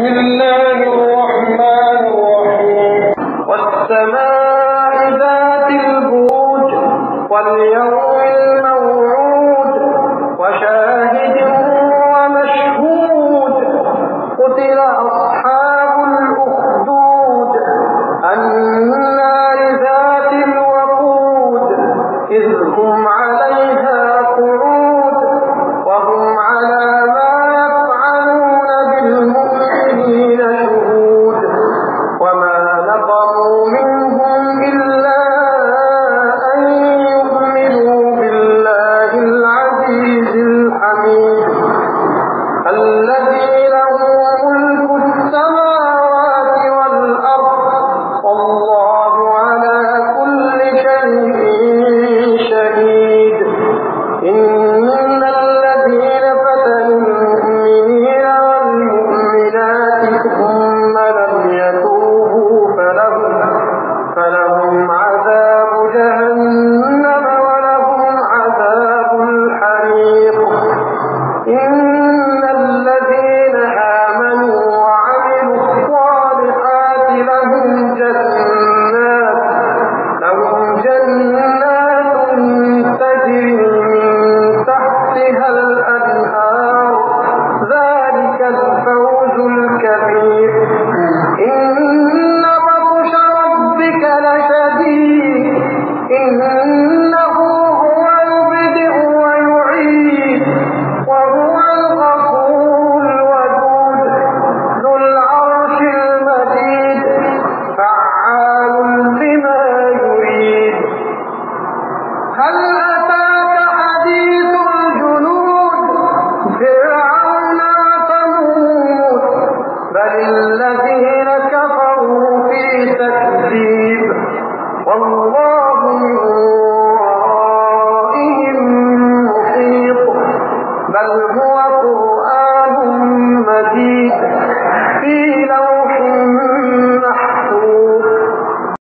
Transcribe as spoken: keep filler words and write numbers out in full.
بسم الله الرحمن الرحيم والسماء ذات البروج واليوم الموعود وشاهد ومشهود قتل أصحاب الأخدود النار ذات الوقود إذ هم عليها قعود وهم على ما يفعلون بالمؤمنين شهود وما نقموا منهم إلا أن يؤمنوا بالله العزيز الحميد الذي له ملك السماوات والأرض والله على كل شيء شهيد إن الذين فتنوا المؤمنين والمؤمنات ثم لم يتوبوا فلهم, فلهم عذاب جهنم ولهم عذاب الحريق إن الذين آمنوا وعملوا الصالحات لهم جنات لهم جنات تجري من تحتها الأنهار ذلك الفوز الكبير إن بطش ربك لشديد إنه هو يبدئ ويعيد وهو الغفور الودود ذو العرش المجيد فعال لما يريد هل أتاك حديث الجنود فرعون وثمود بل الذين كفروا في تكذيب والله من ورائهم محيط بل هو قرآن مجيد في لوح